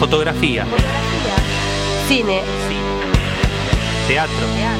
Fotografía. Cine. Teatro.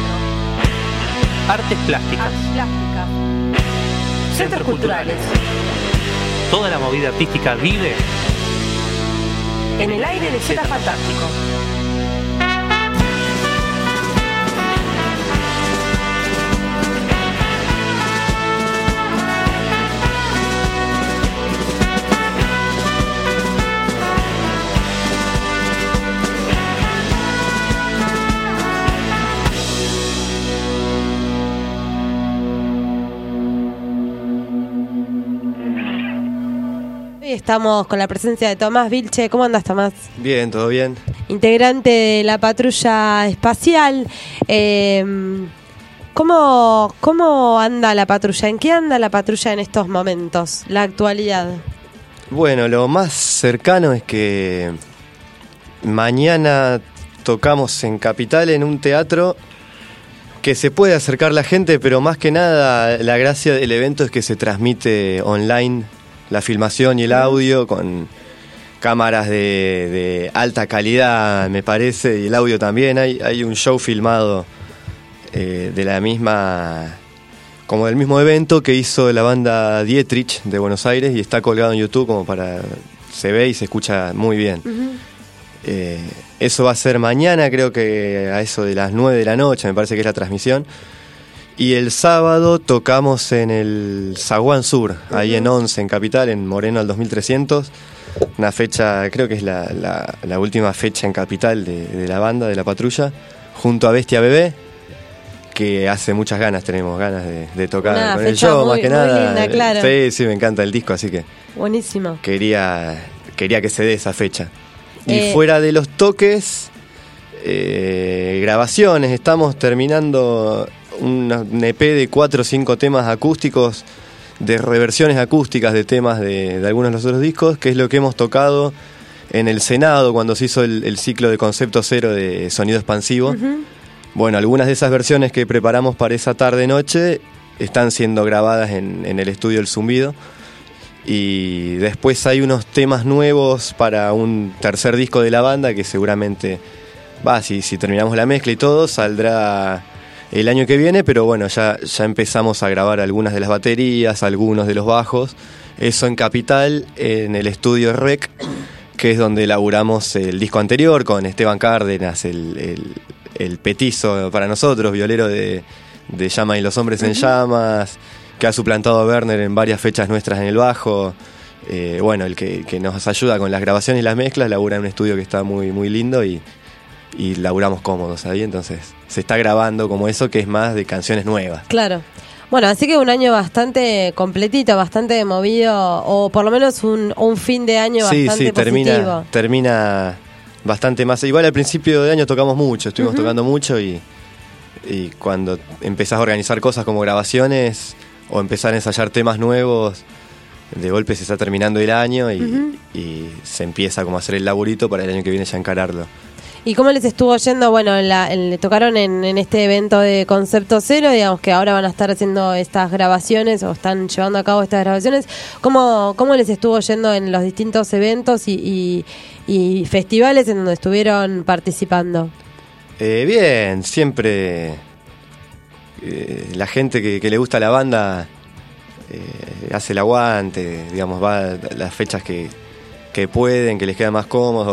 Artes plásticas. Centros culturales. Toda la movida artística vive En el aire de Z Fantástico. Estamos con la presencia de Tomás Vilche. ¿Cómo andas, Tomás? Bien, todo bien. Integrante de la patrulla espacial. ¿Cómo anda la patrulla? ¿En qué anda la patrulla en estos momentos? La actualidad. Bueno, lo más cercano es que mañana tocamos en Capital en un teatro que se puede acercar la gente, pero más que nada la gracia del evento es que se transmite online la filmación y el audio con cámaras de alta calidad, me parece, y el audio también. Hay un show filmado de la misma, como del mismo evento que hizo la banda Dietrich de Buenos Aires y está colgado en YouTube como para, se ve y se escucha muy bien. Eso va a ser mañana, creo que a eso de las 9 de la noche, me parece que es la transmisión. Y el sábado tocamos en el Zaguán Sur, ahí en Once, en Capital, en Moreno al 2300. Una fecha, creo que es la última fecha en Capital de la banda, de la patrulla, junto a Bestia Bebé, que hace muchas ganas, tenemos ganas de tocar con el show, más que nada. Linda, claro. Sí, me encanta el disco, así que buenísimo. Quería que se dé esa fecha. Y fuera de los toques, grabaciones, estamos terminando un EP de 4 o 5 temas acústicos, de reversiones acústicas de temas de algunos de los otros discos, que es lo que hemos tocado en el Senado cuando se hizo el ciclo de Concepto Cero de sonido expansivo. Bueno, algunas de esas versiones que preparamos para esa tarde-noche están siendo grabadas en el estudio El Zumbido. Y después hay unos temas nuevos para un tercer disco de la banda que seguramente, si terminamos la mezcla y todo, saldrá el año que viene, pero bueno, ya empezamos a grabar algunas de las baterías, algunos de los bajos. Eso en Capital, en el estudio Rec, que es donde elaboramos el disco anterior con Esteban Cárdenas, el petizo para nosotros, violero de Llama y los Hombres en Llamas, que ha suplantado a Werner en varias fechas nuestras en el bajo. Bueno, el que nos ayuda con las grabaciones y las mezclas, labura en un estudio que está muy, muy lindo y laburamos cómodos ahí, entonces se está grabando como eso, que es más de canciones nuevas. Claro. Bueno, así que un año bastante completito, bastante movido, o por lo menos un fin de año bastante positivo. Termina bastante más. Igual al principio de año tocamos mucho, estuvimos tocando mucho y cuando empezás a organizar cosas como grabaciones o empezar a ensayar temas nuevos, de golpe se está terminando el año y se empieza como a hacer el laburito para el año que viene ya encararlo. ¿Y cómo les estuvo yendo? Bueno, le tocaron en este evento de Concepto Cero, digamos que ahora van a estar haciendo estas grabaciones o están llevando a cabo estas grabaciones. ¿Cómo les estuvo yendo en los distintos eventos y festivales en donde estuvieron participando? Bien, siempre la gente que le gusta la banda hace el aguante, digamos, va a las fechas que pueden, que les queda más cómodo,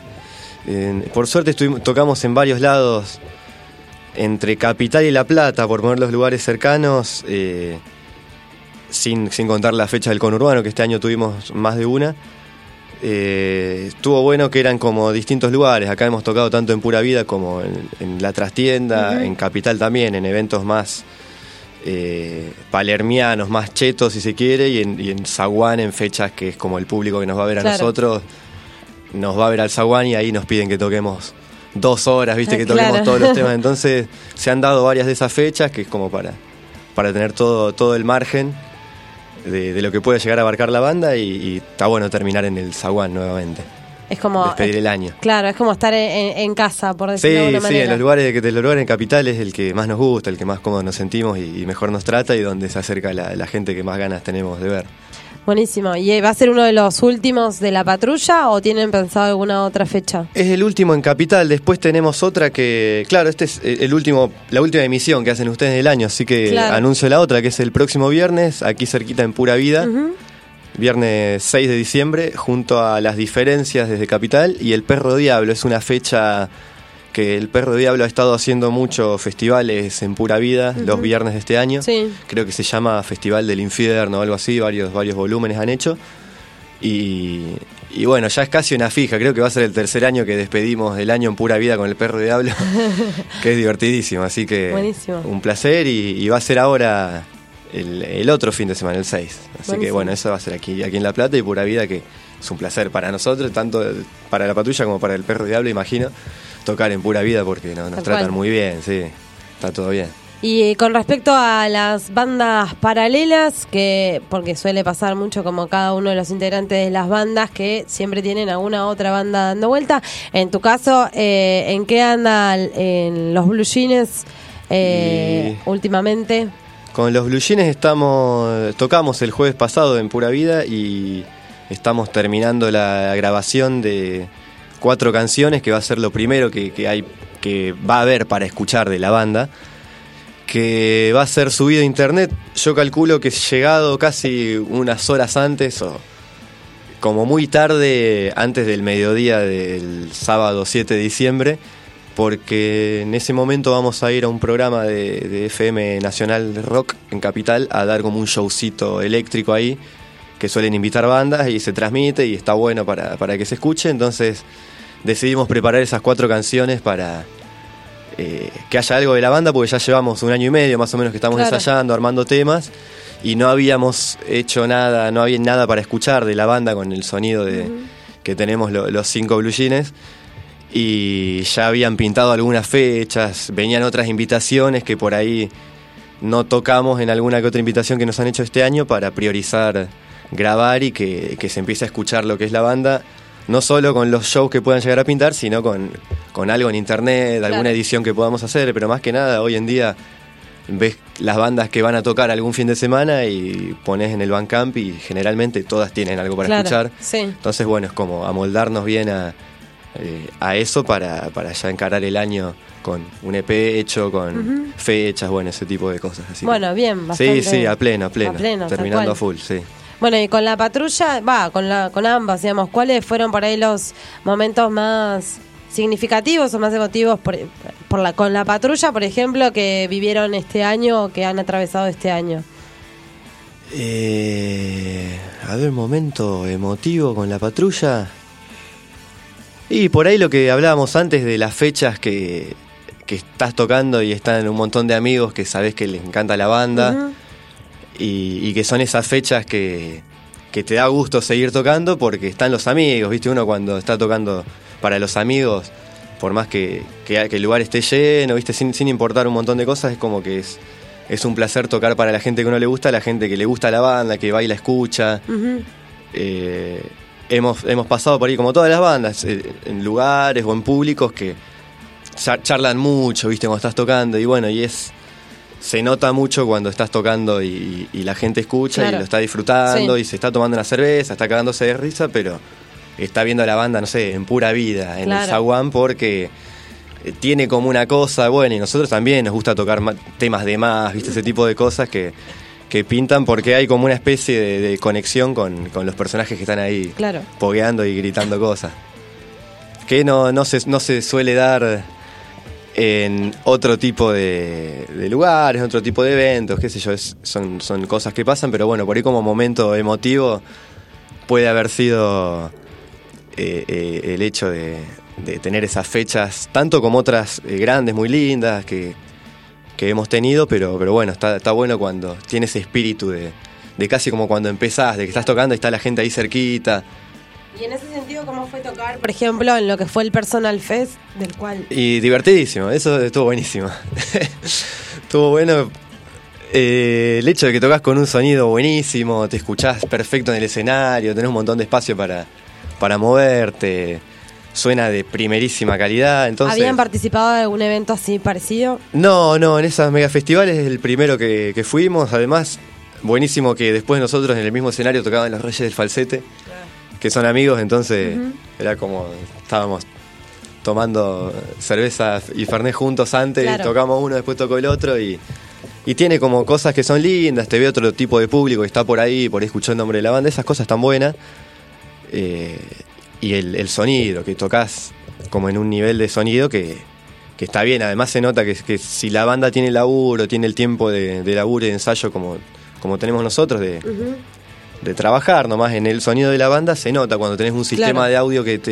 por suerte tocamos en varios lados, entre Capital y La Plata, por poner los lugares cercanos, sin contar la fecha del conurbano, que este año tuvimos más de una. Estuvo bueno que eran como distintos lugares. Acá hemos tocado tanto en Pura Vida como en La Trastienda, en Capital también, en eventos más palermianos, más chetos si se quiere, y en Zaguán, en fechas que es como el público que nos va a ver a nosotros, nos va a ver al Zaguán y ahí nos piden que toquemos 2 horas, viste, que toquemos todos los temas. Entonces se han dado varias de esas fechas, que es como para tener todo el margen de lo que puede llegar a abarcar la banda, y está bueno terminar en el Zaguán nuevamente. Es como despedir el año. Claro, es como estar en casa, por decirlo de alguna manera. Sí, en los lugares en Capital es el que más nos gusta, el que más cómodos nos sentimos y mejor nos trata, y donde se acerca la gente que más ganas tenemos de ver. Buenísimo. ¿Y va a ser uno de los últimos de la patrulla o tienen pensado alguna otra fecha? Es el último en Capital, después tenemos otra que, claro, este es la última emisión que hacen ustedes del año, así que claro, anuncio la otra, que es el próximo viernes, aquí cerquita en Pura Vida, viernes 6 de diciembre, junto a Las Diferencias desde Capital y El Perro Diablo. Es una fecha que el Perro Diablo ha estado haciendo muchos festivales en Pura Vida los viernes de este año. Sí. Creo que se llama Festival del Infierno o algo así, varios volúmenes han hecho. Y bueno, ya es casi una fija, creo que va a ser el tercer año que despedimos el año en Pura Vida con el Perro Diablo, que es divertidísimo, así que buenísimo, un placer y va a ser ahora el otro fin de semana, el 6. Así buenísimo, que bueno, eso va a ser aquí en La Plata y Pura Vida, que es un placer para nosotros, tanto para la patrulla como para el Perro Diablo, imagino, tocar en Pura Vida porque nos tratan muy bien, sí, está todo bien. Y con respecto a las bandas paralelas, porque suele pasar mucho como cada uno de los integrantes de las bandas que siempre tienen alguna otra banda dando vuelta, en tu caso, ¿en qué andan en los Blue Jeans últimamente? Con los Blue Jeans tocamos el jueves pasado en Pura Vida y estamos terminando la grabación de 4 canciones, que va a ser lo primero que va a haber para escuchar de la banda, que va a ser subido a internet. Yo calculo que llegado casi unas horas antes o como muy tarde, antes del mediodía del sábado 7 de diciembre, porque en ese momento vamos a ir a un programa de FM Nacional de Rock en Capital a dar como un showcito eléctrico ahí, que suelen invitar bandas y se transmite y está bueno para que se escuche. Entonces decidimos preparar esas 4 canciones para que haya algo de la banda, porque ya llevamos 1 año y medio más o menos que estamos ensayando, armando temas, y no habíamos hecho nada, no había nada para escuchar de la banda con el sonido que tenemos los 5 Blue Jeans, y ya habían pintado algunas fechas, venían otras invitaciones que por ahí no tocamos en alguna que otra invitación que nos han hecho este año, para priorizar grabar y que se empiece a escuchar lo que es la banda, no solo con los shows que puedan llegar a pintar, sino con algo en internet, alguna edición que podamos hacer, pero más que nada hoy en día ves las bandas que van a tocar algún fin de semana y pones en el Bandcamp y generalmente todas tienen algo para escuchar. Sí. Entonces bueno, es como amoldarnos bien a eso para ya encarar el año con un EP hecho, con fechas, bueno, ese tipo de cosas. Así bueno, que, bien, bastante. Sí, a pleno, terminando a full, sí. Bueno, y con la patrulla, con ambas, digamos, ¿cuáles fueron por ahí los momentos más significativos o más emotivos con la patrulla, por ejemplo, que vivieron este año o que han atravesado este año? A ver, momento emotivo con la patrulla. Y por ahí lo que hablábamos antes de las fechas que estás tocando y están un montón de amigos que sabés que les encanta la banda. Y que son esas fechas que te da gusto seguir tocando porque están los amigos, ¿viste? Uno cuando está tocando para los amigos, por más que el lugar esté lleno, ¿viste? Sin importar un montón de cosas, es como que es un placer tocar para la gente que uno le gusta, la gente que le gusta la banda, que baila, escucha. Hemos pasado por ahí, como todas las bandas, en lugares o en públicos que charlan mucho, ¿viste? Cuando estás tocando, y bueno, se nota mucho cuando estás tocando y la gente escucha y lo está disfrutando y se está tomando una cerveza, está cagándose de risa, pero está viendo a la banda, no sé, en Pura Vida, en el zaguán, porque tiene como una cosa, bueno, y nosotros también nos gusta tocar temas de más, ¿viste? Ese tipo de cosas que pintan porque hay como una especie de conexión con los personajes que están ahí pogueando y gritando cosas. Que no se suele dar en otro tipo de lugares, otro tipo de eventos, qué sé yo, son cosas que pasan, pero bueno, por ahí como momento emotivo puede haber sido el hecho de tener esas fechas, tanto como otras grandes, muy lindas, que hemos tenido, pero bueno, está bueno cuando tiene ese espíritu de casi como cuando empezás, de que estás tocando y está la gente ahí cerquita. Y en ese sentido, ¿cómo fue tocar, por ejemplo, en lo que fue el Personal Fest, del cual...? Y divertidísimo, eso estuvo buenísimo. Estuvo bueno el hecho de que tocas con un sonido buenísimo, te escuchás perfecto en el escenario, tenés un montón de espacio para moverte, suena de primerísima calidad. Entonces, ¿habían participado de algún evento así parecido? No, en esas megafestivales es el primero que fuimos, además... buenísimo que después nosotros en el mismo escenario tocaban los Reyes del Falsete, que son amigos, entonces era como estábamos tomando cerveza y fernet juntos antes, Claro. tocamos uno, después tocó el otro y tiene como cosas que son lindas, te ve otro tipo de público que está por ahí escuchó el nombre de la banda, esas cosas están buenas. Y el sonido, que tocas como en un nivel de sonido que está bien, además se nota que si la banda tiene laburo, tiene el tiempo de laburo y de ensayo como tenemos nosotros, de trabajar nomás en el sonido de la banda, se nota cuando tenés un sistema Claro. de audio que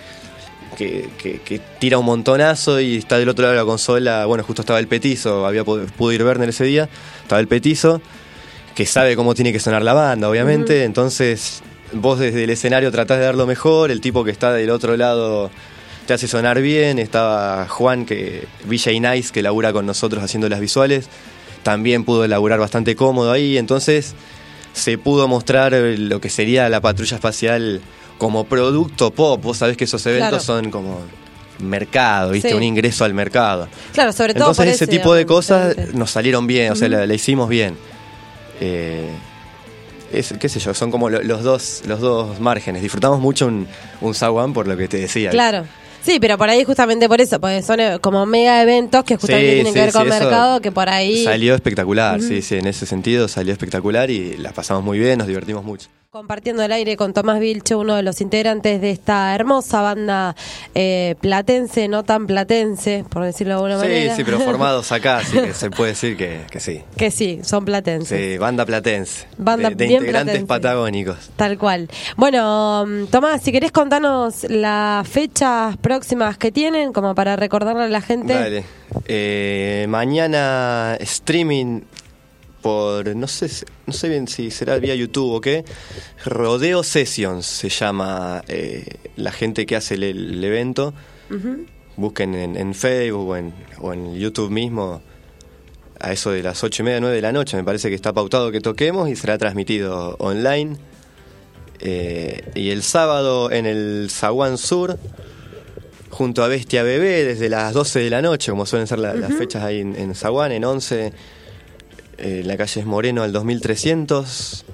tira un montonazo y está del otro lado de la consola. Bueno, justo estaba el Petizo, pude ir Werner ese día, estaba el Petizo, que sabe cómo tiene que sonar la banda, obviamente, entonces vos desde el escenario tratás de dar lo mejor, el tipo que está del otro lado te hace sonar bien. Estaba Juan, VJ Nice, que labura con nosotros haciendo las visuales, también pudo laburar bastante cómodo ahí, entonces se pudo mostrar lo que sería la Patrulla Espacial como producto pop. Vos sabés que esos eventos son como mercado, ¿viste? Sí. Un ingreso al mercado. Claro, sobre todo Entonces por ese eso, tipo de digamos, cosas justamente. nos salieron bien, o sea, la hicimos bien. Qué sé yo, son como los dos márgenes. Disfrutamos mucho un Zaguán por lo que te decía. Claro. Sí, pero por ahí justamente por eso, porque son como mega eventos que justamente Sí, tienen que sí, ver con sí, eso mercado, que por ahí... Salió espectacular, sí, en ese sentido salió espectacular y la pasamos muy bien, nos divertimos mucho. Compartiendo el aire con Tomás Vilche, uno de los integrantes de esta hermosa banda platense, no tan platense, por decirlo de alguna manera. Sí, pero formados acá, así que se puede decir que sí. Que sí, son platenses. Sí, banda platense. Banda de bien integrantes platense. patagónicos. Tal cual. Bueno, Tomás, si querés contarnos las fechas próximas que tienen, como para recordarle a la gente. Dale. Mañana streaming por, no sé bien si será vía YouTube o qué, Rodeo Sessions se llama la gente que hace el evento. Busquen en Facebook o en YouTube mismo, a eso de las 8:30, 9 de la noche, me parece que está pautado que toquemos y será transmitido online. Y el sábado en el Zaguán Sur, junto a Bestia Bebé, desde las 12 de la noche, como suelen ser las fechas ahí en Zaguán, en 11, la calle es Moreno al 2300.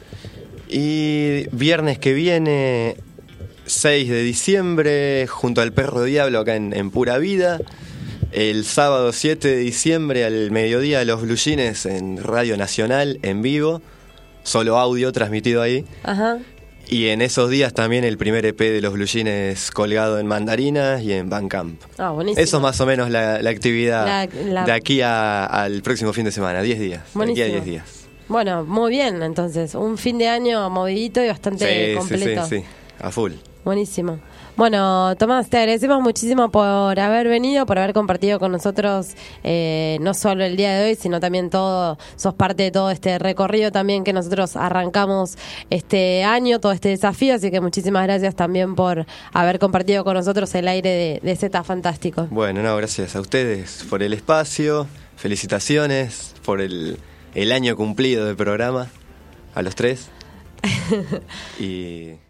Y viernes que viene, 6 de diciembre, junto al Perro Diablo acá en Pura Vida. El sábado 7 de diciembre al mediodía, Los Blue Jeans en Radio Nacional, en vivo, solo audio transmitido ahí. Ajá. Y en esos días también el primer EP de Los Blue Jeans colgado en Mandarinas y en Bandcamp. Ah, buenísimo. Eso es más o menos la actividad La- de aquí al próximo fin de semana, 10 días. De aquí Buenísimo. a 10 días. Bueno, muy bien, entonces. Un fin de año movidito y bastante completo. Sí, a full. Buenísimo. Bueno, Tomás, te agradecemos muchísimo por haber venido, por haber compartido con nosotros no solo el día de hoy, sino también sos parte de todo este recorrido también que nosotros arrancamos este año, todo este desafío, así que muchísimas gracias también por haber compartido con nosotros el aire de Z Fantástico. Bueno, no, gracias a ustedes por el espacio, felicitaciones por el año cumplido del programa, a los tres. Y